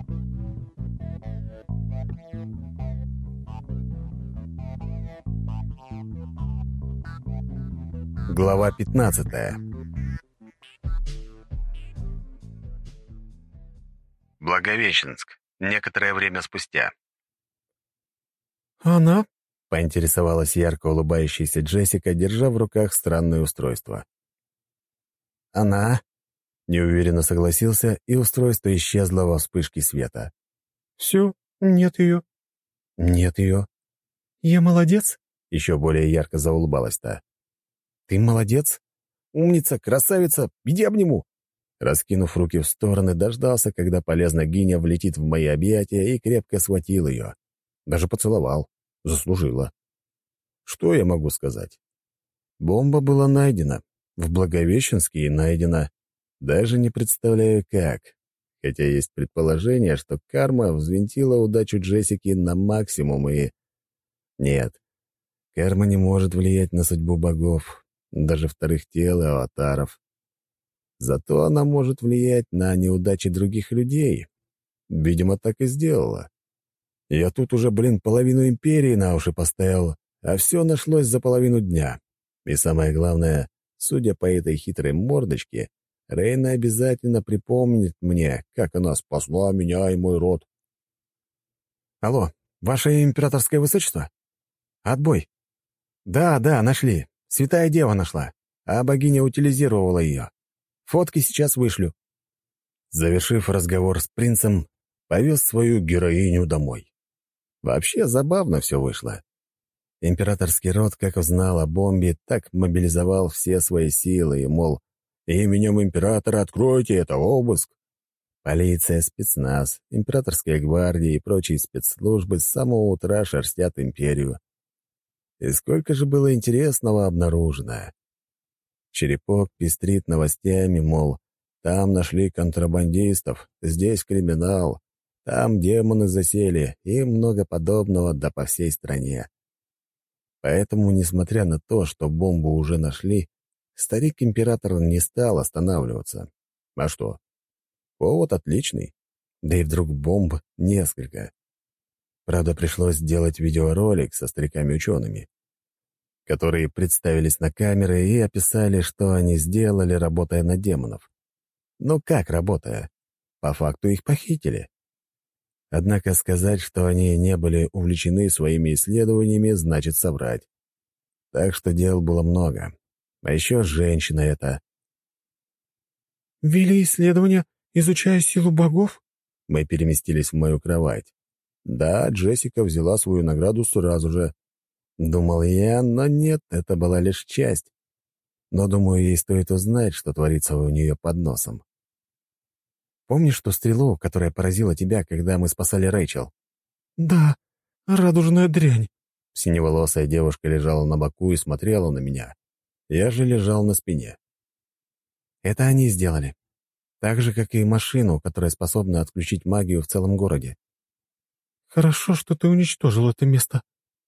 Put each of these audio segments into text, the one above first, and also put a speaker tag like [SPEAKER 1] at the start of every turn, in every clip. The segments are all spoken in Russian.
[SPEAKER 1] Глава 15. Благовещенск. Некоторое время спустя.
[SPEAKER 2] «Она?»
[SPEAKER 1] — поинтересовалась ярко улыбающаяся Джессика, держа в руках странное устройство. «Она?» — неуверенно согласился, и устройство исчезло во вспышке света.
[SPEAKER 2] «Все, нет ее».
[SPEAKER 1] «Нет ее».
[SPEAKER 2] «Я молодец?»
[SPEAKER 1] — еще более ярко заулыбалась та. «Ты молодец? Умница, красавица, иди обниму!» Раскинув руки в стороны, дождался, когда полезная гиня влетит в мои объятия, и крепко схватил ее. Даже поцеловал. Заслужила. Что я могу сказать? Бомба была найдена. В Благовещенске и найдена. Даже не представляю, как. Хотя есть предположение, что карма взвинтила удачу Джессики на максимум и... Нет, карма не может влиять на судьбу богов, даже вторых тел и аватаров. Зато она может влиять на неудачи других людей. Видимо, так и сделала. Я тут уже, половину империи на уши поставил, а все нашлось за половину дня. И самое главное, судя по этой хитрой мордочке, Рейна обязательно припомнит мне, как она спасла меня и мой род. «Алло, ваше императорское высочество? Отбой!» «Да, нашли. Святая Дева нашла, а богиня утилизировала ее. Фотки сейчас вышлю». Завершив разговор с принцем, повез свою героиню домой. Вообще забавно все вышло. Императорский род как узнал о бомбе, так мобилизовал все свои силы, и, мол, именем императора откройте это обыск. Полиция, спецназ, императорская гвардия и прочие спецслужбы с самого утра шерстят империю. И сколько же было интересного обнаружено. Черепок пестрит новостями, мол, там нашли контрабандистов, здесь криминал, там демоны засели и много подобного, да по всей стране. Поэтому, несмотря на то, что бомбу уже нашли, старик-император не стал останавливаться. А что? Повод отличный. Да и вдруг бомб несколько. Правда, пришлось сделать видеоролик со стариками-учеными, которые представились на камеры и описали, что они сделали, работая на демонов. Ну как работая? По факту их похитили. Однако сказать, что они не были увлечены своими исследованиями, значит соврать. Так что дел было много. А еще женщина эта.
[SPEAKER 2] «Вели исследования, изучая силу богов?»
[SPEAKER 1] Мы переместились в мою кровать. Да, Джессика взяла свою награду сразу же. Думал я, но нет, это была лишь часть. Но, думаю, ей стоит узнать, что творится у нее под носом. Помнишь ту стрелу, которая поразила тебя, когда мы спасали Рэйчел?
[SPEAKER 2] «Да, радужная дрянь».
[SPEAKER 1] Синеволосая девушка лежала на боку и смотрела на меня. Я же лежал на спине. Это они сделали. Так же, как и машину, которая способна отключить магию в целом городе.
[SPEAKER 2] «Хорошо, что ты уничтожил это место».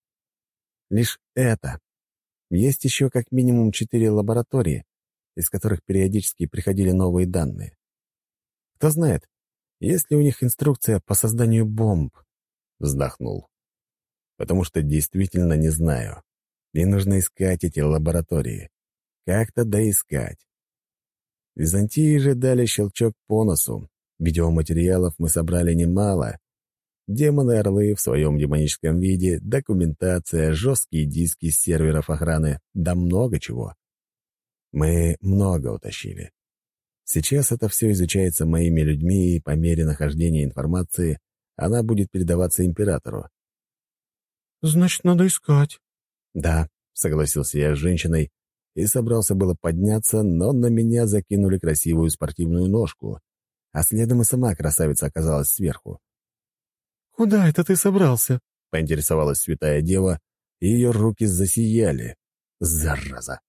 [SPEAKER 1] Лишь это. Есть еще как минимум 4 лаборатории, из которых периодически приходили новые данные. Кто знает, есть ли у них инструкция по созданию бомб? Вздохнул. Потому что действительно не знаю. И нужно искать эти лаборатории. Как-то доискать. Византии же дали щелчок по носу. Видеоматериалов мы собрали немало. Демоны-орлы в своем демоническом виде, документация, жесткие диски с серверов охраны, да много чего. Мы много утащили. Сейчас это все изучается моими людьми, и по мере нахождения информации она будет передаваться императору.
[SPEAKER 2] «Значит, надо искать».
[SPEAKER 1] «Да», — согласился я с женщиной и собрался было подняться, но на меня закинули красивую спортивную ножку, а следом и сама красавица оказалась сверху.
[SPEAKER 2] «Куда это ты собрался?»
[SPEAKER 1] — поинтересовалась святая дева, и ее руки засияли. Зараза!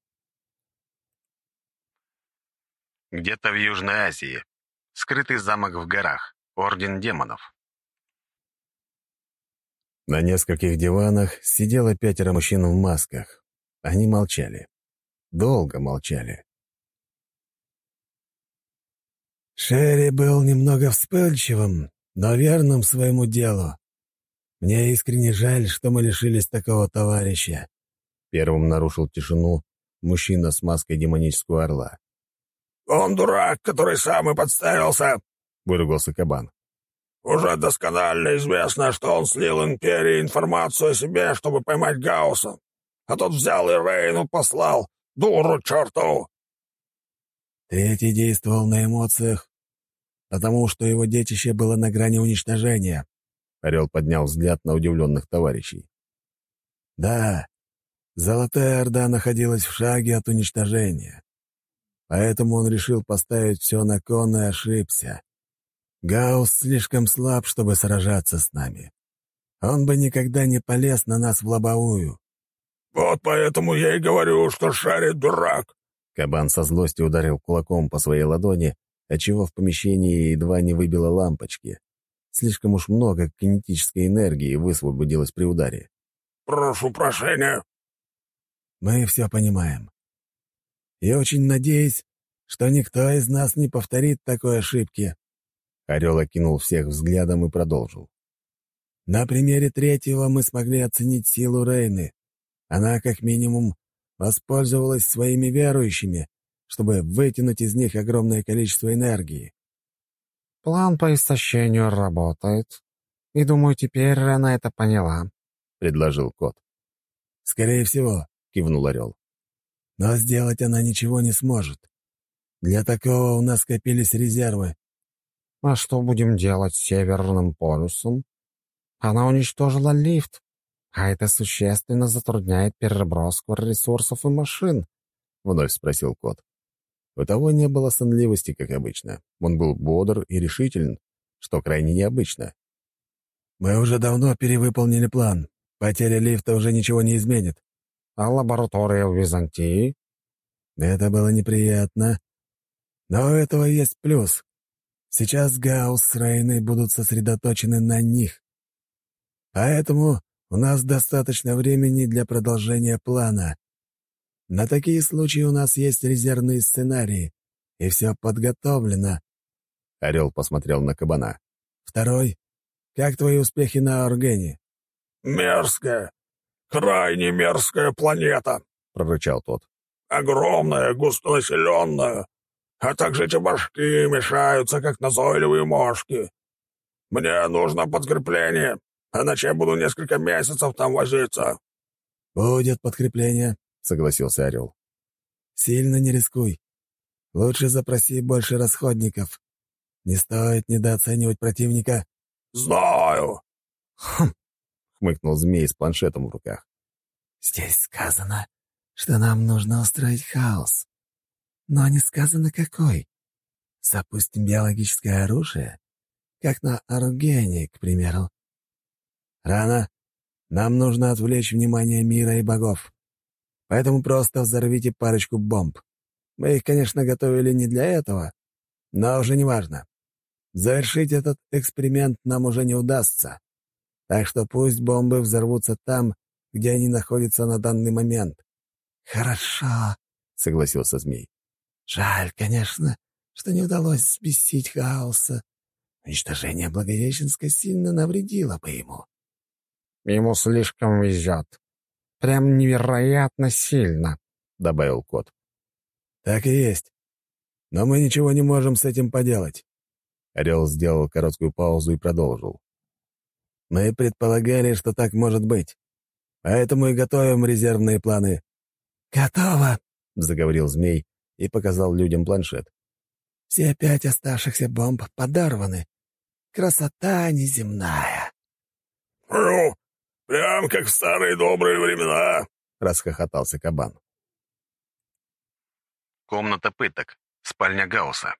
[SPEAKER 1] Где-то в Южной Азии. Скрытый замок в горах. Орден демонов. На нескольких диванах сидело 5 мужчин в масках. Они молчали. Долго молчали.
[SPEAKER 3] «Шерри был немного вспыльчивым»,
[SPEAKER 1] но верным своему делу. Мне искренне жаль, что мы лишились такого товарища». Первым нарушил тишину мужчина с маской демонического орла.
[SPEAKER 3] «Он дурак, который сам и подставился!»
[SPEAKER 1] — выругался кабан.
[SPEAKER 3] «Уже досконально известно, что он слил Империи информацию о себе, чтобы поймать Гаусса. А тот взял и Рейну послал. Дуру чертову!»
[SPEAKER 1] Третий действовал на эмоциях, потому что его детище было на грани уничтожения. Орел поднял взгляд на удивленных товарищей. Да, Золотая Орда находилась в шаге от уничтожения. Поэтому он решил поставить все на кон и ошибся. Гаусс слишком слаб, чтобы сражаться с нами. Он бы никогда не полез на нас в лобовую.
[SPEAKER 3] «Вот поэтому я и говорю, что Шарри дурак!»
[SPEAKER 1] Кабан со злостью ударил кулаком по своей ладони, отчего в помещении едва не выбило лампочки. Слишком уж много кинетической энергии высвободилось при ударе.
[SPEAKER 3] «Прошу прощения!»
[SPEAKER 1] Мы все понимаем. И очень надеюсь, что никто из нас не повторит такой ошибки. Орел окинул всех взглядом и продолжил. На примере третьего мы смогли оценить силу Рейны. Она, как минимум, воспользовалась своими верующими, чтобы вытянуть из них огромное количество энергии.
[SPEAKER 2] План по истощению работает. И думаю, теперь она это поняла», —
[SPEAKER 1] предложил кот. «Скорее всего», — кивнул Орел. «Но сделать она ничего не сможет. Для такого у нас скопились резервы».
[SPEAKER 2] «А что будем делать с Северным полюсом? Она уничтожила лифт, а это существенно затрудняет переброску ресурсов и машин»,
[SPEAKER 1] — вновь спросил кот. У того не было сонливости, как обычно. Он был бодр и решителен, что крайне необычно. «Мы уже давно перевыполнили план. Потеря лифта уже ничего не изменит».
[SPEAKER 2] «А лаборатория в Византии?»
[SPEAKER 1] Это было неприятно. Но у этого есть плюс. Сейчас Гаусс с Рейной будут сосредоточены на них. Поэтому у нас достаточно времени для продолжения плана. На такие случаи у нас есть резервные сценарии, и все подготовлено». Орел посмотрел на кабана. «Второй. Как твои успехи на Оргене?»
[SPEAKER 3] «Мерзкая, крайне мерзкая планета», —
[SPEAKER 1] прорычал тот.
[SPEAKER 3] «Огромная, густонаселенная, а также эти башки мешаются, как назойливые мошки. Мне нужно подкрепление, иначе я буду несколько месяцев там возиться».
[SPEAKER 1] «Будет подкрепление», — согласился Орел. «Сильно не рискуй. Лучше запроси больше расходников. Не стоит недооценивать противника».
[SPEAKER 3] «Знаю».
[SPEAKER 1] «Хм», — хмыкнул змей с планшетом в руках. «Здесь сказано, что нам нужно устроить хаос. Но не сказано, какой. Запустим биологическое оружие, как на Оргене, к примеру. Рано. Нам нужно отвлечь внимание мира и богов. Поэтому просто взорвите парочку бомб. Мы их, конечно, готовили не для этого, но уже не важно. Завершить этот эксперимент нам уже не удастся. Так что пусть бомбы взорвутся там, где они находятся на данный момент». «Хорошо», — согласился змей. «Жаль, конечно, что не удалось взбесить хаоса. Уничтожение Благовещенска сильно навредило бы ему».
[SPEAKER 2] «Ему слишком везет. Прям невероятно сильно», — добавил кот.
[SPEAKER 1] «Так и есть. Но мы ничего не можем с этим поделать». Орел сделал короткую паузу и продолжил. «Мы предполагали, что так может быть. Поэтому и готовим резервные планы». «Готово», — заговорил змей и показал людям планшет. «Все 5 оставшихся бомб подорваны. Красота неземная».
[SPEAKER 3] «Ну, прям как в старые добрые времена»,
[SPEAKER 1] — расхохотался кабан.
[SPEAKER 4] Комната пыток. Спальня Гаусса.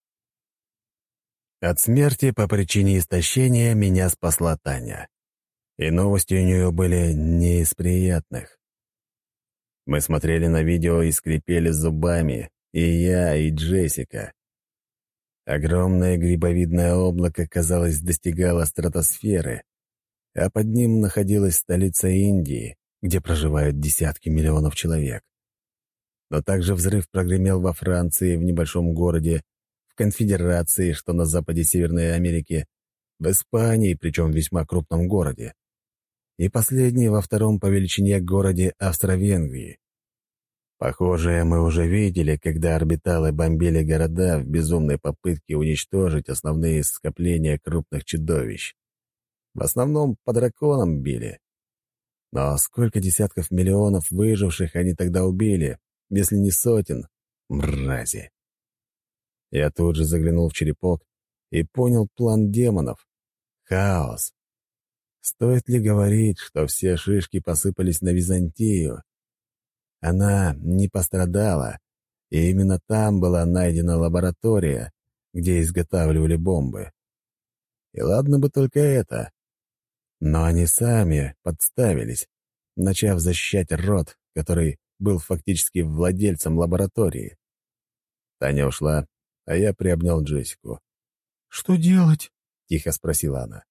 [SPEAKER 1] От смерти по причине истощения меня спасла Таня. И новости у нее были не из приятных. Мы смотрели на видео и скрипели зубами, и я, и Джессика. Огромное грибовидное облако, казалось, достигало стратосферы, а под ним находилась столица Индии, где проживают десятки миллионов человек. Но также взрыв прогремел во Франции, в небольшом городе, в Конфедерации, что на западе Северной Америки, в Испании, причем в весьма крупном городе. И последний во втором по величине городе Австро-Венгрии. Похожее мы уже видели, когда орбиталы бомбили города в безумной попытке уничтожить основные скопления крупных чудовищ. В основном по драконам били. Но сколько десятков миллионов выживших они тогда убили, если не сотен, мрази. Я тут же заглянул в черепок и понял план демонов. Хаос. Стоит ли говорить, что все шишки посыпались на Византию? Она не пострадала, и именно там была найдена лаборатория, где изготавливали бомбы. И ладно бы только это. Но они сами подставились, начав защищать род, который был фактически владельцем лаборатории. Таня ушла, а я приобнял Джессику.
[SPEAKER 2] «Что делать?»
[SPEAKER 1] — тихо спросила она.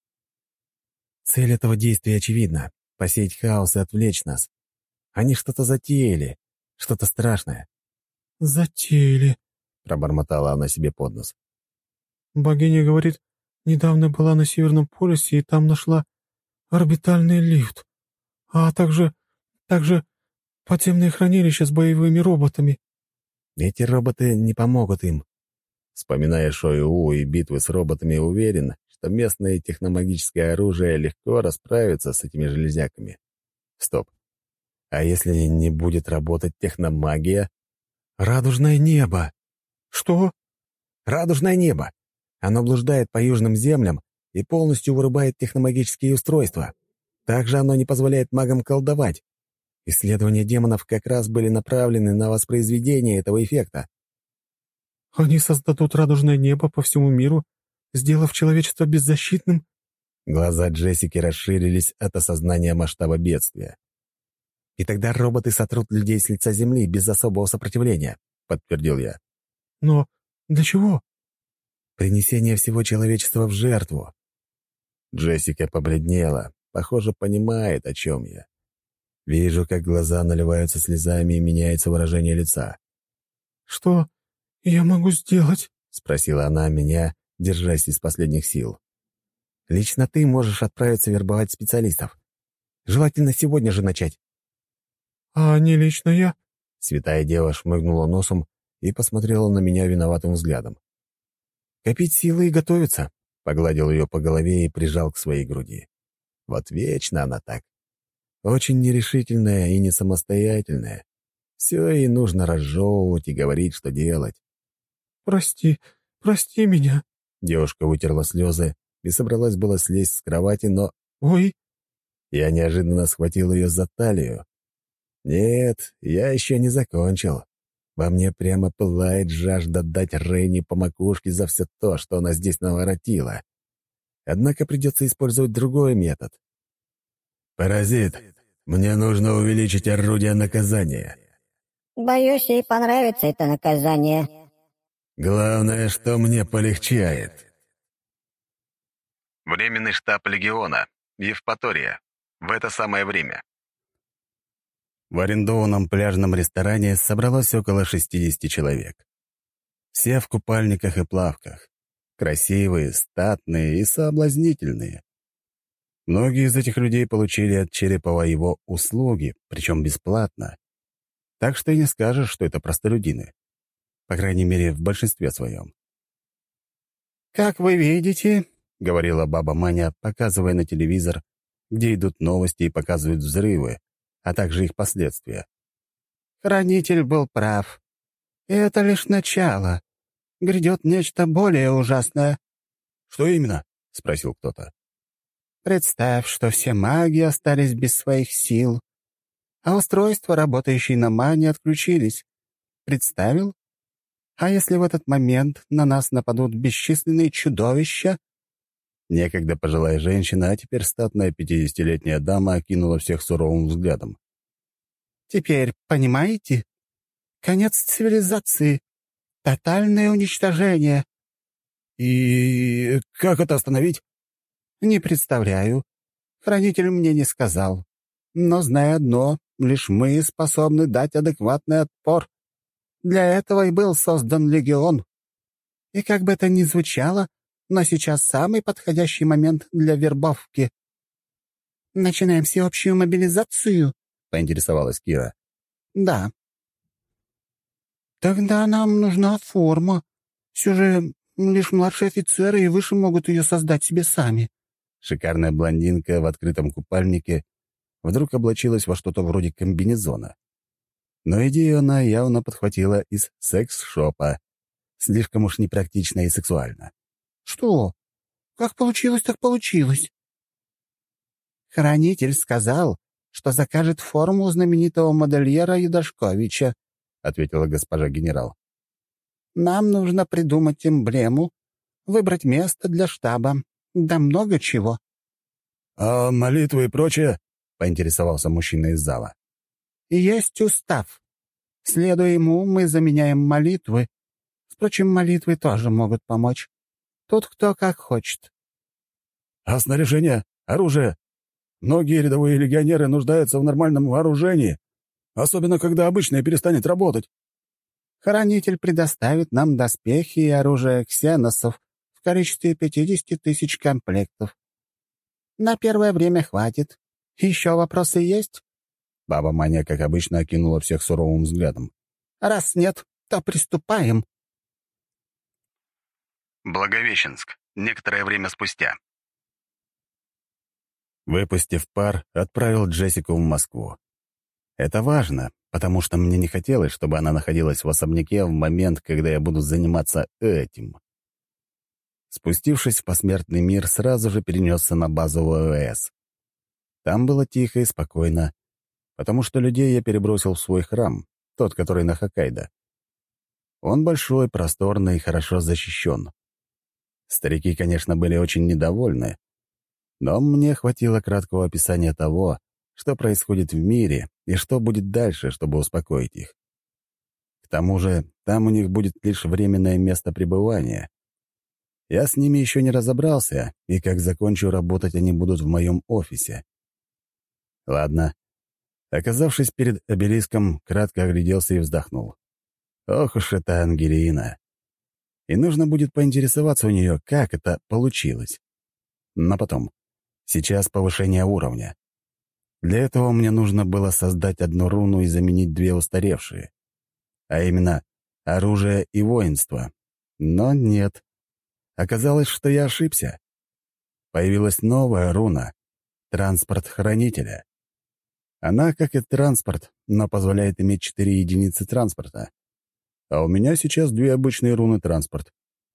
[SPEAKER 1] «Цель этого действия очевидна — посеять хаос и отвлечь нас. Они что-то затеяли, что-то страшное».
[SPEAKER 2] «Затеяли»,
[SPEAKER 1] — пробормотала она себе под нос.
[SPEAKER 2] «Богиня говорит, недавно была на Северном полюсе и там нашла орбитальный лифт, а также подземное хранилище с боевыми роботами».
[SPEAKER 1] «Эти роботы не помогут им». Вспоминая Шойу и битвы с роботами, уверен, что местное техномагическое оружие легко расправится с этими железяками. Стоп. А если не будет работать техномагия? Радужное небо.
[SPEAKER 2] «Что?»
[SPEAKER 1] Радужное небо. Оно блуждает по южным землям и полностью вырубает техномагические устройства. Также оно не позволяет магам колдовать. Исследования демонов как раз были направлены на воспроизведение этого эффекта.
[SPEAKER 2] «Они создадут радужное небо по всему миру, сделав человечество беззащитным?»
[SPEAKER 1] Глаза Джессики расширились от осознания масштаба бедствия. «И тогда роботы сотрут людей с лица земли без особого сопротивления», — подтвердил я.
[SPEAKER 2] «Но для чего?»
[SPEAKER 1] «Принесение всего человечества в жертву». Джессика побледнела, похоже, понимает, о чем я. Вижу, как глаза наливаются слезами и меняется выражение лица.
[SPEAKER 2] «Что я могу сделать?»
[SPEAKER 1] — спросила она меня, держась из последних сил. «Лично ты можешь отправиться вербовать специалистов. Желательно сегодня же начать».
[SPEAKER 2] «А не лично я?»
[SPEAKER 1] Святая Дева шмыгнула носом и посмотрела на меня виноватым взглядом. «Копить силы и готовиться», — погладил ее по голове и прижал к своей груди. Вот вечно она так. Очень нерешительная и не самостоятельная. Все ей нужно разжевывать и говорить, что делать.
[SPEAKER 2] «Прости меня».
[SPEAKER 1] Девушка вытерла слезы и собралась было слезть с кровати, но...
[SPEAKER 2] «Ой!»
[SPEAKER 1] Я неожиданно схватил ее за талию. Нет, я еще не закончил. Во мне прямо пылает жажда дать Рейни по макушке за все то, что она здесь наворотила. Однако придется использовать другой метод. «Паразит, мне нужно увеличить орудие наказания».
[SPEAKER 5] «Боюсь, ей понравится это наказание».
[SPEAKER 1] «Главное, что мне полегчает».
[SPEAKER 4] Временный штаб Легиона. Евпатория. В это самое время.
[SPEAKER 1] В арендованном пляжном ресторане собралось около 60 человек. Все в купальниках и плавках. Красивые, статные и соблазнительные. Многие из этих людей получили от Черепова его услуги, причем бесплатно. Так что и не скажешь, что это простолюдины. По крайней мере, в большинстве своем. «Как вы видите», — говорила баба Маня, показывая на телевизор, где идут новости и показывают взрывы, а также их последствия. «Хранитель был прав. И это лишь начало. Грядет нечто более ужасное». «Что именно?» — спросил кто-то. «Представь, что все маги остались без своих сил, а устройства, работающие на мане, отключились. Представил? А если в этот момент на нас нападут бесчисленные чудовища?» Некогда пожилая женщина, а теперь статная 50-летняя дама окинула всех суровым взглядом. «Теперь понимаете? Конец цивилизации. Тотальное уничтожение». «И как это остановить?» «Не представляю. Хранитель мне не сказал. Но знай одно, лишь мы способны дать адекватный отпор. Для этого и был создан Легион. И как бы это ни звучало,
[SPEAKER 6] но сейчас самый подходящий момент для вербовки». «Начинаем всеобщую мобилизацию?» — поинтересовалась Кира. «Да». «Тогда нам нужна форма. Все же лишь младшие офицеры и выше могут ее создать себе сами».
[SPEAKER 1] Шикарная блондинка в открытом купальнике вдруг облачилась во что-то вроде комбинезона. Но идею она явно подхватила из секс-шопа. Слишком уж непрактично и сексуально.
[SPEAKER 6] «Что? Как получилось, так получилось». «Хранитель сказал, что закажет форму у знаменитого модельера Юдашковича», — ответила госпожа генерал. «Нам нужно придумать эмблему, выбрать место для штаба, да много чего».
[SPEAKER 1] «А молитвы и прочее?» — поинтересовался мужчина из зала.
[SPEAKER 6] «Есть устав. Следуя ему, мы заменяем молитвы. Впрочем, молитвы тоже могут помочь. Тут кто как хочет».
[SPEAKER 1] «А снаряжение? Оружие? Многие рядовые легионеры нуждаются в нормальном вооружении, особенно когда обычное перестанет работать».
[SPEAKER 6] «Хранитель предоставит нам доспехи и оружие ксеносов в количестве 50 тысяч комплектов. На первое время хватит. Еще вопросы есть?»
[SPEAKER 1] Баба Маня, как обычно, окинула всех суровым взглядом.
[SPEAKER 6] «Раз нет, то приступаем».
[SPEAKER 4] Благовещенск. Некоторое время спустя.
[SPEAKER 1] Выпустив пар, отправил Джессику в Москву. Это важно, потому что мне не хотелось, чтобы она находилась в особняке в момент, когда я буду заниматься этим. Спустившись в посмертный мир, сразу же перенесся на базу ВВС. Там было тихо и спокойно, потому что людей я перебросил в свой храм, тот, который на Хоккайдо. Он большой, просторный и хорошо защищен. Старики, конечно, были очень недовольны, но мне хватило краткого описания того, что происходит в мире и что будет дальше, чтобы успокоить их. К тому же там у них будет лишь временное место пребывания. Я с ними еще не разобрался, и как закончу работать, они будут в моем офисе. Ладно. Оказавшись перед обелиском, кратко огляделся и вздохнул. Ох уж эта Ангелина. И нужно будет поинтересоваться у нее, как это получилось. Но потом. Сейчас повышение уровня. Для этого мне нужно было создать одну руну и заменить две устаревшие. А именно, оружие и воинство. Но нет. Оказалось, что я ошибся. Появилась новая руна — транспорт хранителя. Она, как и транспорт, но позволяет иметь 4 единицы транспорта. А у меня сейчас 2 обычные руны транспорт.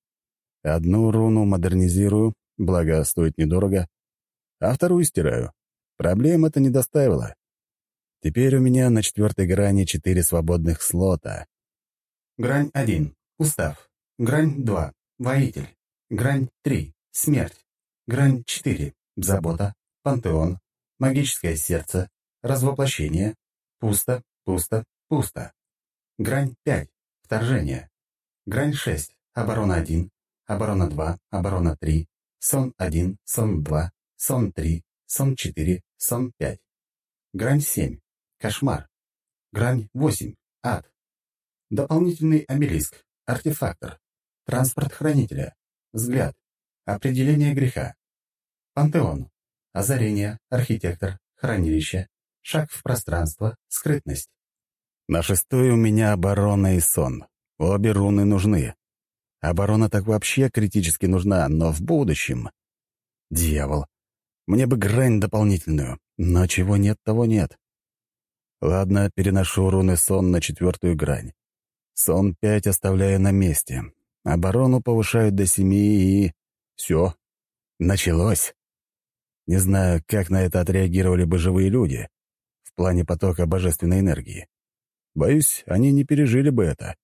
[SPEAKER 1] Одну руну модернизирую, благо стоит недорого, а вторую стираю. Проблем это не доставило. Теперь у меня на 4-й грани 4 свободных слота.
[SPEAKER 7] Грань 1. Устав. Грань 2. Воитель. Грань 3. Смерть. Грань 4. Забота. Пантеон. Магическое сердце. Развоплощение. Пусто, пусто, пусто. Грань 5. Вторжение. Грань 6. Оборона 1. Оборона 2. Оборона 3. Сон 1. Сон 2. Сон 3. Сон 4. Сон 5. Грань 7. Кошмар. Грань 8. Ад. Дополнительный обелиск. Артефактор. Транспорт хранителя. Взгляд. Определение греха. Пантеон. Озарение. Архитектор. Хранилище. Шаг в пространство. Скрытность.
[SPEAKER 1] На 6-й у меня оборона и сон. Обе руны нужны. Оборона так вообще критически нужна, но в будущем. Дьявол. Мне бы грань дополнительную, но чего нет, того нет. Ладно, переношу руны сон на 4-ю грань. Сон 5 оставляю на месте. Оборону повышаю до 7 и... Все. Началось. Не знаю, как на это отреагировали бы живые люди в плане потока божественной энергии. Боюсь, они не пережили бы это.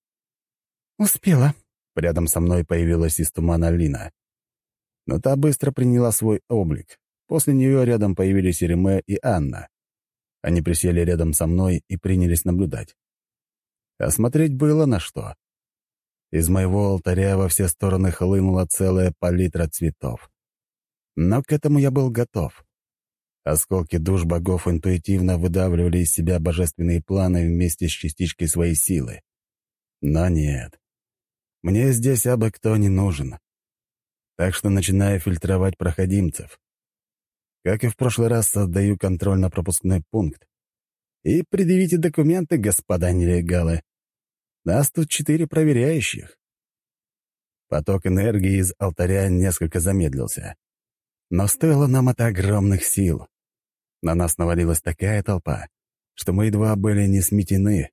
[SPEAKER 6] «Успела».
[SPEAKER 1] Рядом со мной появилась из тумана Лина. Но та быстро приняла свой облик. После нее рядом появились Иреме и Анна. Они присели рядом со мной и принялись наблюдать. А смотреть было на что. Из моего алтаря во все стороны хлынула целая палитра цветов. Но к этому я был готов. Осколки душ богов интуитивно выдавливали из себя божественные планы вместе с частичкой своей силы. Но нет. Мне здесь абы кто не нужен. Так что начинаю фильтровать проходимцев. Как и в прошлый раз, создаю контрольно-пропускной пункт. И предъявите документы, господа нелегалы. Нас тут 4 проверяющих. Поток энергии из алтаря несколько замедлился. Но стоило нам это огромных сил. На нас навалилась такая толпа, что мы едва были не сметены.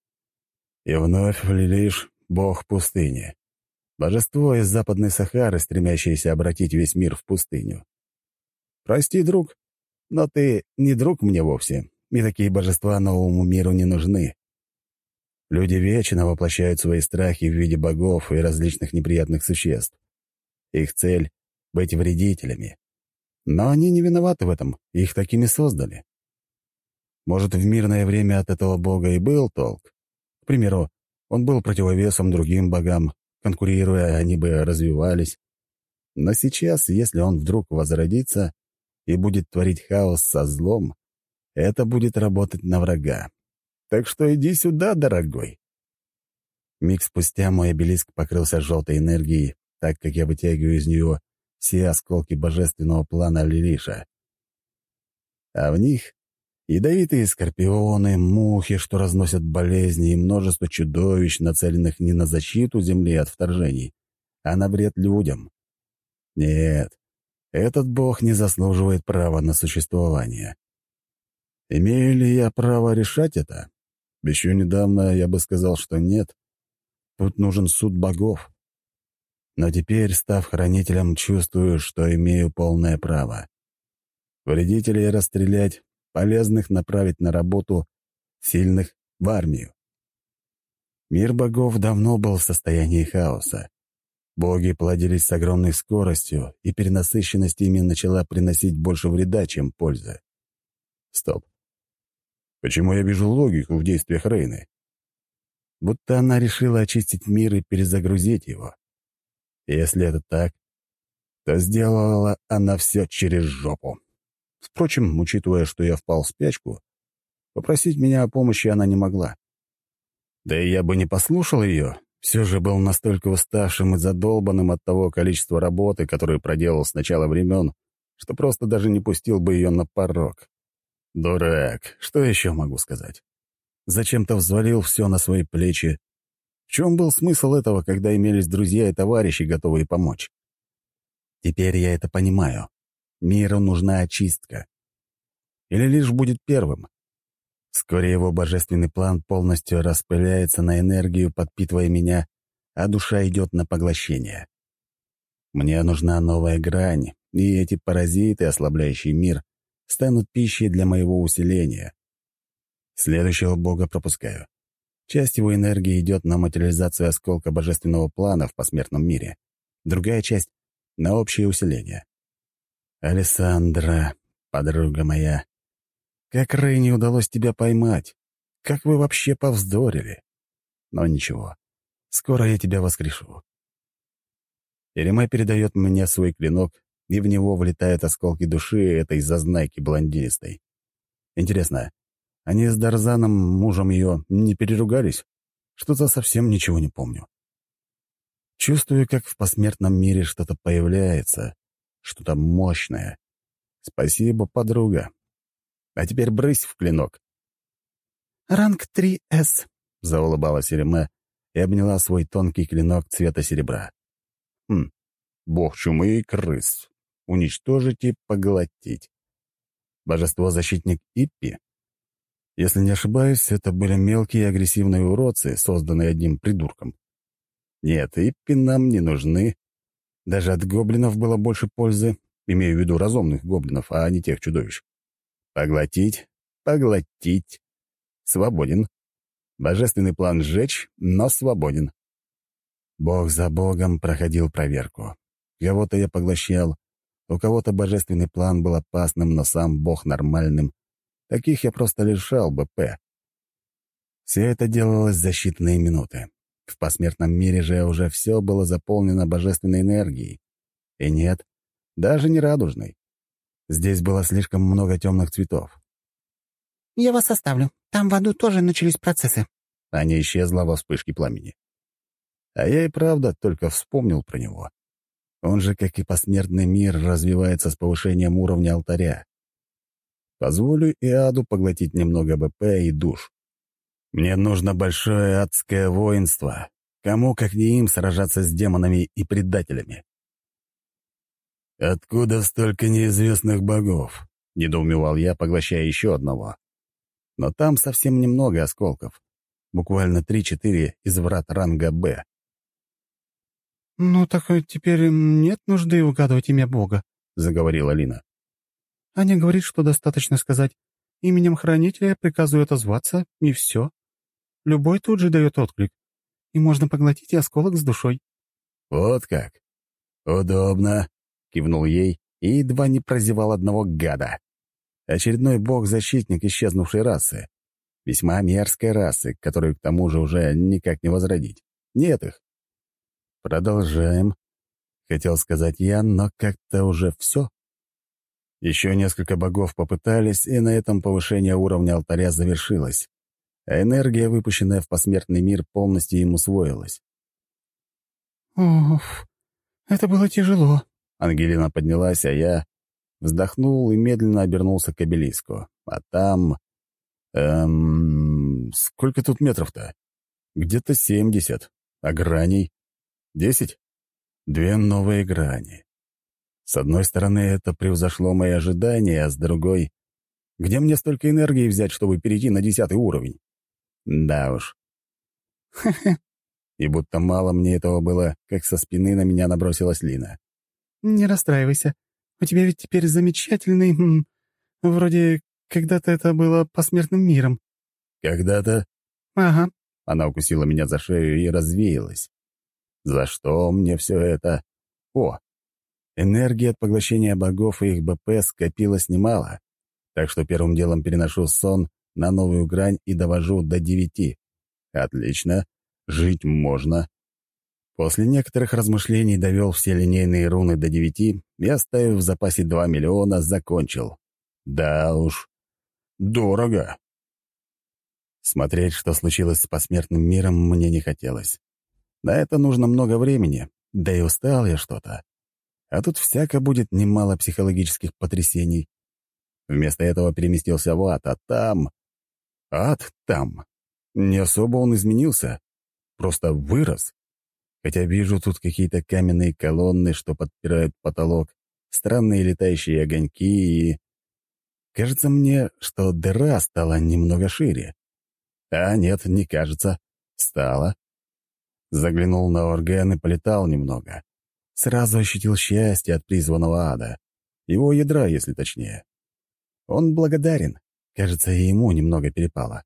[SPEAKER 1] И вновь лишь бог пустыни. Божество из Западной Сахары, стремящееся обратить весь мир в пустыню. Прости, друг, но ты не друг мне вовсе, и такие божества новому миру не нужны. Люди вечно воплощают свои страхи в виде богов и различных неприятных существ. Их цель — быть вредителями. Но они не виноваты в этом, их такими создали. Может, в мирное время от этого бога и был толк. К примеру, он был противовесом другим богам, конкурируя, они бы развивались. Но сейчас, если он вдруг возродится и будет творить хаос со злом, это будет работать на врага. Так что иди сюда, дорогой. Миг спустя мой обелиск покрылся желтой энергией, так как я вытягиваю из нее все осколки божественного плана Лилиша. А в них ядовитые скорпионы, мухи, что разносят болезни, и множество чудовищ, нацеленных не на защиту Земли от вторжений, а на вред людям. Нет, этот бог не заслуживает права на существование. Имею ли я право решать это? Еще недавно я бы сказал, что нет. Тут нужен суд богов. Но теперь, став хранителем, чувствую, что имею полное право. Вредителей расстрелять, полезных направить на работу, сильных — в армию. Мир богов давно был в состоянии хаоса. Боги плодились с огромной скоростью, и перенасыщенность ими начала приносить больше вреда, чем пользы. Стоп. Почему я вижу логику в действиях Рейны? Будто она решила очистить мир и перезагрузить его. Если это так, то сделала она все через жопу. Впрочем, учитывая, что я впал в спячку, попросить меня о помощи она не могла. Да и я бы не послушал ее, все же был настолько уставшим и задолбанным от того количества работы, которую проделал с начала времен, что просто даже не пустил бы ее на порог. Дурак, что еще могу сказать? Зачем-то взвалил все на свои плечи. В чем был смысл этого, когда имелись друзья и товарищи, готовые помочь? Теперь я это понимаю. Миру нужна очистка. Или лишь будет первым. Вскоре его божественный план полностью распыляется на энергию, подпитывая меня, а душа идет на поглощение. Мне нужна новая грань, и эти паразиты, ослабляющие мир, станут пищей для моего усиления. Следующего бога пропускаю. Часть его энергии идет на материализацию осколка божественного плана в посмертном мире. Другая часть — на общее усиление. Алессандра, подруга моя, как Рейне удалось тебя поймать? Как вы вообще повздорили? Но ничего, скоро я тебя воскрешу. Иремай передает мне свой клинок, и в него влетают осколки души этой зазнайки блондинистой. Интересно, они с Дарзаном, мужем ее, не переругались? Что-то совсем ничего не помню. Чувствую, как в посмертном мире что-то появляется, что-то мощное. Спасибо, подруга. А теперь брысь в клинок.
[SPEAKER 6] «Ранг 3С»,
[SPEAKER 1] — заулыбалась Иреме и обняла свой тонкий клинок цвета серебра. Бог чумы и крыс. Уничтожить и поглотить. Божество-защитник Иппи? Если не ошибаюсь, это были мелкие агрессивные уродцы, созданные одним придурком. Нет, Иппи нам не нужны. Даже от гоблинов было больше пользы, имею в виду разумных гоблинов, а не тех чудовищ. Поглотить, поглотить. Свободен. Божественный план сжечь, но свободен. Бог за богом проходил проверку. Кого-то я поглощал, у кого-то божественный план был опасным, но сам бог нормальным. Таких я просто лишал БП. Все это делалось за считанные минуты. В посмертном мире же уже все было заполнено божественной энергией. И нет, даже не радужной. Здесь было слишком много темных цветов.
[SPEAKER 6] «Я вас оставлю. Там в аду тоже начались процессы».
[SPEAKER 1] Аня исчезла во вспышке пламени. А я и правда только вспомнил про него. Он же, как и посмертный мир, развивается с повышением уровня алтаря. Позволю и аду поглотить немного БП и душ. Мне нужно большое адское воинство. Кому, как не им, сражаться с демонами и предателями? «Откуда столько неизвестных богов?» — недоумевал я, поглощая еще одного. Но там совсем немного осколков. Буквально 3-4 из врат ранга «Б».
[SPEAKER 2] «Ну так теперь нет нужды угадывать имя Бога», — заговорила Лина. «Аня говорит, что достаточно сказать именем Хранителя, приказываю отозваться, и все. Любой тут же дает отклик, и можно поглотить и осколок с душой».
[SPEAKER 1] «Вот как? Удобно», — кивнул ей и едва не прозевал одного гада. Очередной бог-защитник исчезнувшей расы. Весьма мерзкой расы, которую к тому же уже никак не возродить. Нет их. Продолжаем. Хотел сказать я, но как-то уже все. Еще несколько богов попытались, и на этом повышение уровня алтаря завершилось, а энергия, выпущенная в посмертный мир, полностью им усвоилась.
[SPEAKER 2] «Уф, это было тяжело».
[SPEAKER 1] Ангелина поднялась, а я вздохнул и медленно обернулся к обелиску. А там... Сколько тут метров-то? Где-то 70. А граней? 10? 2 новые грани. С одной стороны, это превзошло мои ожидания, а с другой... Где мне столько энергии взять, чтобы перейти на 10 уровень? Да уж. Хе-хе. И будто мало мне этого было, как со спины на меня набросилась Лина.
[SPEAKER 2] «Не расстраивайся. У тебя ведь теперь замечательный... вроде когда-то это было посмертным миром».
[SPEAKER 1] «Когда-то?»
[SPEAKER 2] «Ага».
[SPEAKER 1] Она укусила меня за шею и развеялась. «За что мне все это?» «О, энергия от поглощения богов и их БП скопилось немало, так что первым делом переношу сон на новую грань и довожу до 9. Отлично, жить можно». После некоторых размышлений довел все линейные руны до 9 и, оставив в запасе 2 миллиона, закончил. Да уж, дорого. Смотреть, что случилось с посмертным миром, мне не хотелось. На это нужно много времени, да и устал я что-то. А тут всяко будет немало психологических потрясений. Вместо этого переместился в ад, а там... Ад там. Не особо он изменился, просто вырос. Хотя вижу тут какие-то каменные колонны, что подпирают потолок, странные летающие огоньки и... Кажется мне, что дыра стала немного шире. А нет, не кажется. Стала. Заглянул на орган и полетал немного. Сразу ощутил счастье от призванного ада. Его ядра, если точнее. Он благодарен. Кажется, и ему немного перепало.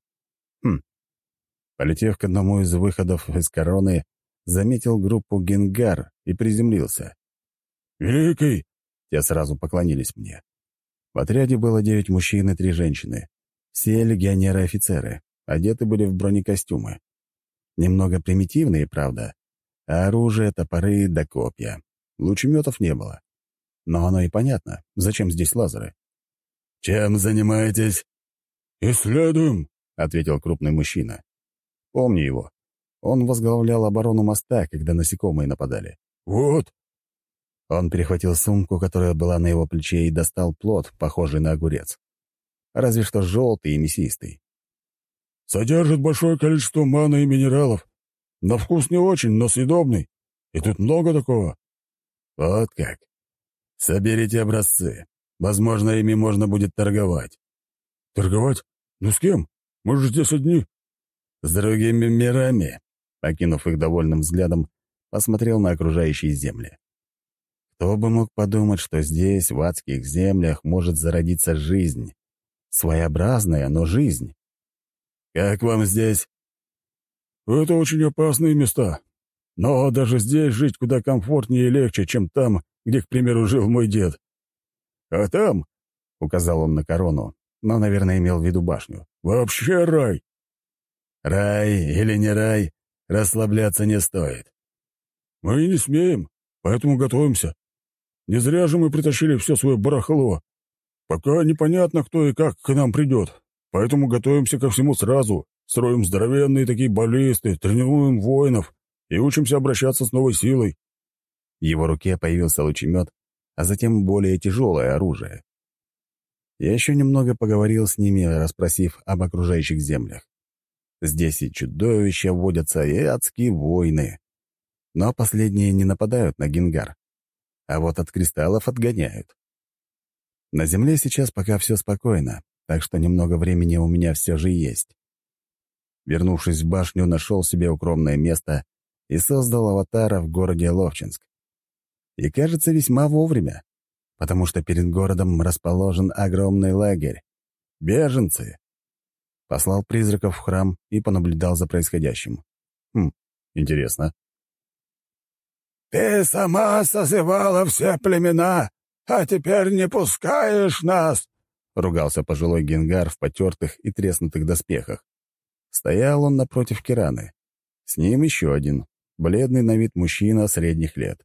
[SPEAKER 1] Полетев к одному из выходов из короны, заметил группу Генгар и приземлился.
[SPEAKER 3] «Великий!»
[SPEAKER 1] Те сразу поклонились мне. В отряде было 9 мужчин и 3 женщины. Все легионеры-офицеры, одеты были в бронекостюмы. Немного примитивные, правда, а оружие, топоры да копья. Лучеметов не было. Но оно и понятно, зачем здесь лазеры. «Чем занимаетесь?»
[SPEAKER 3] «Исследуем»,
[SPEAKER 1] — ответил крупный мужчина. Помню его. Он возглавлял оборону моста, когда насекомые нападали.
[SPEAKER 3] «Вот».
[SPEAKER 1] Он перехватил сумку, которая была на его плече, и достал плод, похожий на огурец. Разве что желтый и мясистый.
[SPEAKER 3] «Содержит большое количество маны и минералов. На вкус не очень, но съедобный. И тут много такого».
[SPEAKER 1] «Вот как. Соберите образцы. Возможно, ими можно будет торговать».
[SPEAKER 3] «Торговать? Ну с кем? Мы же здесь одни».
[SPEAKER 1] «С другими мирами», — окинув их довольным взглядом, посмотрел на окружающие земли. Кто бы мог подумать, что здесь, в адских землях, может зародиться жизнь. Своеобразная, но жизнь. «Как вам здесь?»
[SPEAKER 3] «Это очень опасные места. Но даже здесь жить куда комфортнее и легче, чем там, где, к примеру, жил мой дед. А там, — указал он на корону, но, наверное, имел в виду башню, — вообще рай».
[SPEAKER 1] «Рай или не рай, расслабляться не стоит».
[SPEAKER 3] «Мы и не смеем, поэтому готовимся. Не зря же мы притащили все свое барахло. Пока непонятно, кто и как к нам придет, поэтому готовимся ко всему сразу, строим здоровенные такие баллисты, тренируем воинов и учимся обращаться с новой силой».
[SPEAKER 1] В его руке появился лучемет, а затем более тяжелое оружие. Я еще немного поговорил с ними, расспросив об окружающих землях. Здесь и чудовища водятся, и адские войны. Но последние не нападают на Гингар, а вот от кристаллов отгоняют. На земле сейчас пока все спокойно, так что немного времени у меня все же есть. Вернувшись в башню, нашел себе укромное место и создал аватара в городе Ловчинск. И, кажется, весьма вовремя, потому что перед городом расположен огромный лагерь. Беженцы. Послал призраков в храм и понаблюдал за происходящим. Интересно.
[SPEAKER 3] «Ты сама созывала все племена, а теперь не пускаешь нас!» — ругался пожилой Гингар в потертых и треснутых доспехах. Стоял он напротив Кираны. С ним еще один, бледный на вид мужчина средних лет.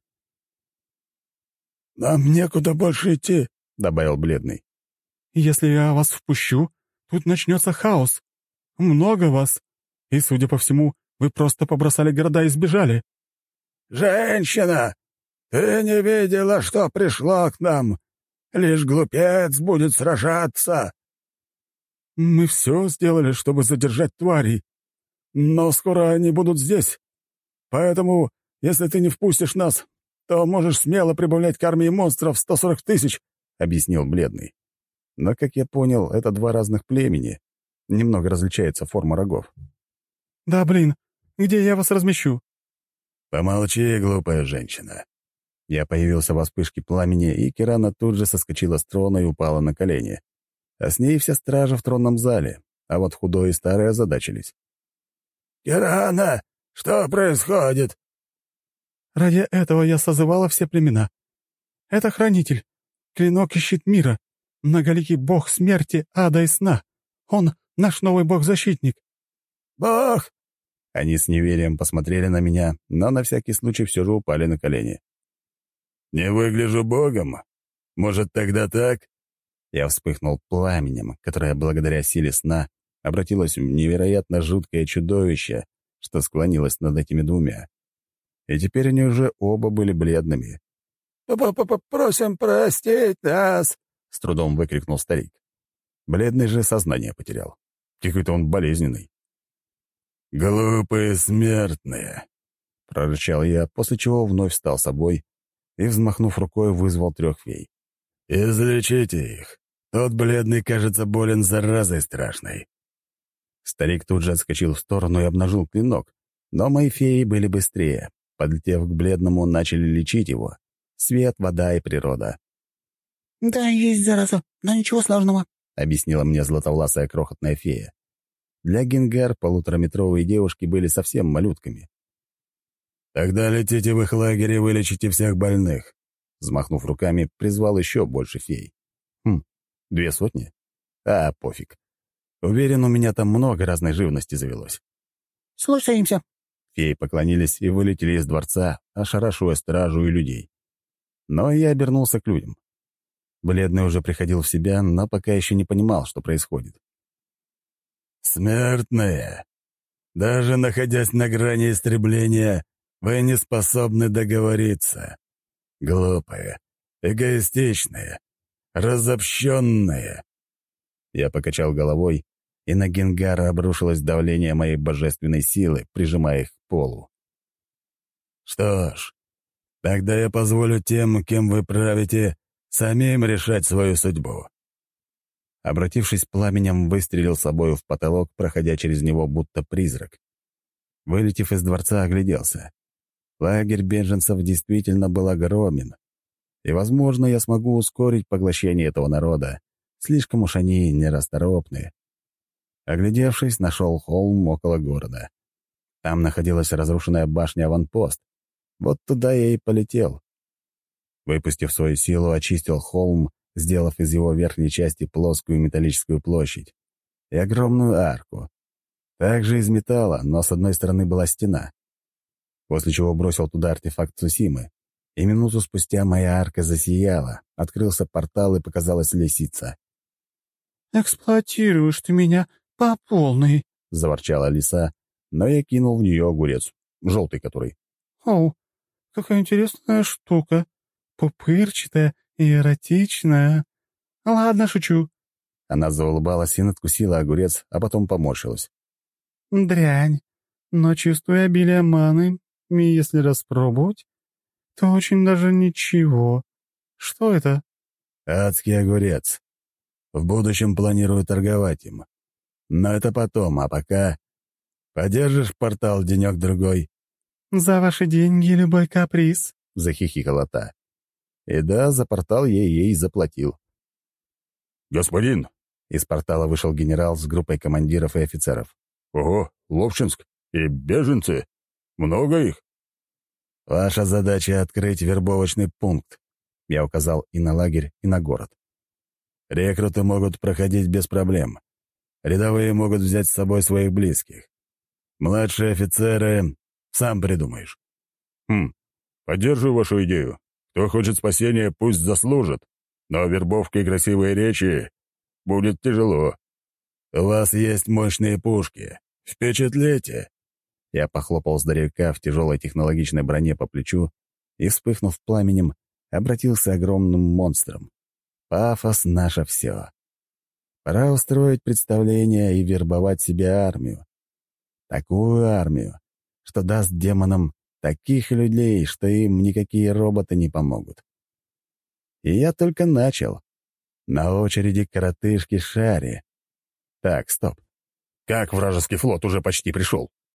[SPEAKER 3] «Нам некуда больше идти», — добавил бледный.
[SPEAKER 2] «Если я вас впущу, тут начнется хаос. Много вас. И, судя по всему, вы просто побросали города и сбежали».
[SPEAKER 3] «Женщина, ты не видела, что пришло к нам? Лишь глупец будет сражаться».
[SPEAKER 2] «Мы все сделали, чтобы задержать тварей. Но скоро они будут здесь. Поэтому, если ты не впустишь нас, то можешь смело прибавлять к армии монстров 140 тысяч», — объяснил бледный.
[SPEAKER 1] Но, как я понял, это два разных племени. Немного различается форма рогов.
[SPEAKER 2] «Да блин, где я вас размещу?»
[SPEAKER 1] «Помолчи, глупая женщина». Я появился во вспышке пламени, и Кирана тут же соскочила с трона и упала на колени. А с ней вся стража в тронном зале, а вот худой и старый озадачились.
[SPEAKER 3] «Кирана, что происходит?»
[SPEAKER 2] «Ради этого я созывала все племена. Это хранитель, клинок и щит мира, многоликий бог смерти, ада и сна. Он наш новый бог-защитник».
[SPEAKER 3] «Бог!»
[SPEAKER 1] Они с неверием посмотрели на меня, но на всякий случай все же упали на колени.
[SPEAKER 3] «Не выгляжу богом? Может, тогда так?»
[SPEAKER 1] Я вспыхнул пламенем, которое, благодаря силе сна, обратилось в невероятно жуткое чудовище, что склонилось над этими двумя. И теперь они уже оба были бледными.
[SPEAKER 3] «Просим простить нас!» —
[SPEAKER 1] с трудом выкрикнул старик. Бледный же сознание потерял. Какой-то он болезненный.
[SPEAKER 3] «Глупые смертные!»
[SPEAKER 1] — прорычал я, после чего вновь стал собой и, взмахнув рукой, вызвал 3 фей.
[SPEAKER 3] «Излечите их. Тот бледный, кажется, болен заразой страшной».
[SPEAKER 1] Старик тут же отскочил в сторону и обнажил клинок, но мои феи были быстрее. Подлетев к бледному, начали лечить его. Свет, вода и природа.
[SPEAKER 6] «Да, есть зараза, но ничего сложного»,
[SPEAKER 1] — объяснила мне златовласая крохотная фея. Для Гингар 1,5-метровые девушки были совсем малютками.
[SPEAKER 3] «Тогда летите в их лагерь и вылечите всех больных», —
[SPEAKER 1] взмахнув руками, призвал еще больше фей. 200? А, пофиг. Уверен, у меня там много разной живности завелось.
[SPEAKER 6] «Слушаемся».
[SPEAKER 1] Феи поклонились и вылетели из дворца, ошарашивая стражу и людей. Но я обернулся к людям. Бледный уже приходил в себя, но пока еще не понимал, что происходит.
[SPEAKER 3] «Смертные! Даже находясь на грани истребления, вы не способны договориться. Глупые, эгоистичные, разобщенные».
[SPEAKER 1] Я покачал головой, и на Гингара обрушилось давление моей божественной силы, прижимая их к полу.
[SPEAKER 3] «Что ж, тогда я позволю тем, кем вы правите, самим решать свою судьбу».
[SPEAKER 1] Обратившись пламенем, выстрелил собою в потолок, проходя через него будто призрак. Вылетев из дворца, огляделся. Лагерь беженцев действительно был огромен. И, возможно, я смогу ускорить поглощение этого народа. Слишком уж они нерасторопные. Оглядевшись, нашел холм около города. Там находилась разрушенная башня-аванпост. Вот туда я и полетел. Выпустив свою силу, очистил холм, сделав из его верхней части плоскую металлическую площадь и огромную арку. Также из металла, но с одной стороны была стена. После чего бросил туда артефакт Цусимы, и минуту спустя моя арка засияла, открылся портал и показалась лисица.
[SPEAKER 2] «Эксплуатируешь ты меня по полной»,
[SPEAKER 1] — заворчала лиса, но я кинул в нее огурец, желтый который.
[SPEAKER 2] «Оу, какая интересная штука. Пупырчатая и эротичная. Ладно, шучу».
[SPEAKER 1] Она заулыбалась и надкусила огурец, а потом поморщилась.
[SPEAKER 2] «Дрянь, но чувствую обилие маны, и если распробовать, то очень даже ничего. Что это?»
[SPEAKER 1] «Адский огурец. В будущем планирую торговать им. Но это потом, а пока... Подержишь портал денек-другой?»
[SPEAKER 2] «За ваши деньги любой каприз»,
[SPEAKER 1] — захихикала та. И да, за портал я ей заплатил.
[SPEAKER 3] «Господин!»
[SPEAKER 1] — из портала вышел генерал с группой командиров и офицеров.
[SPEAKER 3] «Ого, Ловчинск! И беженцы! Много их?»
[SPEAKER 1] «Ваша задача — открыть вербовочный пункт», — я указал и на лагерь, и на город. «Рекруты могут проходить без проблем. Рядовые могут взять с собой своих близких. Младшие офицеры сам придумаешь».
[SPEAKER 3] Поддерживаю вашу идею. Кто хочет спасения, пусть заслужит. Но вербовка и красивые речи будет тяжело.
[SPEAKER 1] «У вас есть мощные пушки. Впечатлите!» Я похлопал здоровяка в тяжелой технологичной броне по плечу и, вспыхнув пламенем, обратился огромным монстром. Пафос — наше все. Пора устроить представление и вербовать себе армию. Такую армию, что даст демонам таких людей, что им никакие роботы не помогут. И я только начал. На очереди коротышки Шари. Так, стоп. Как вражеский флот уже почти пришел?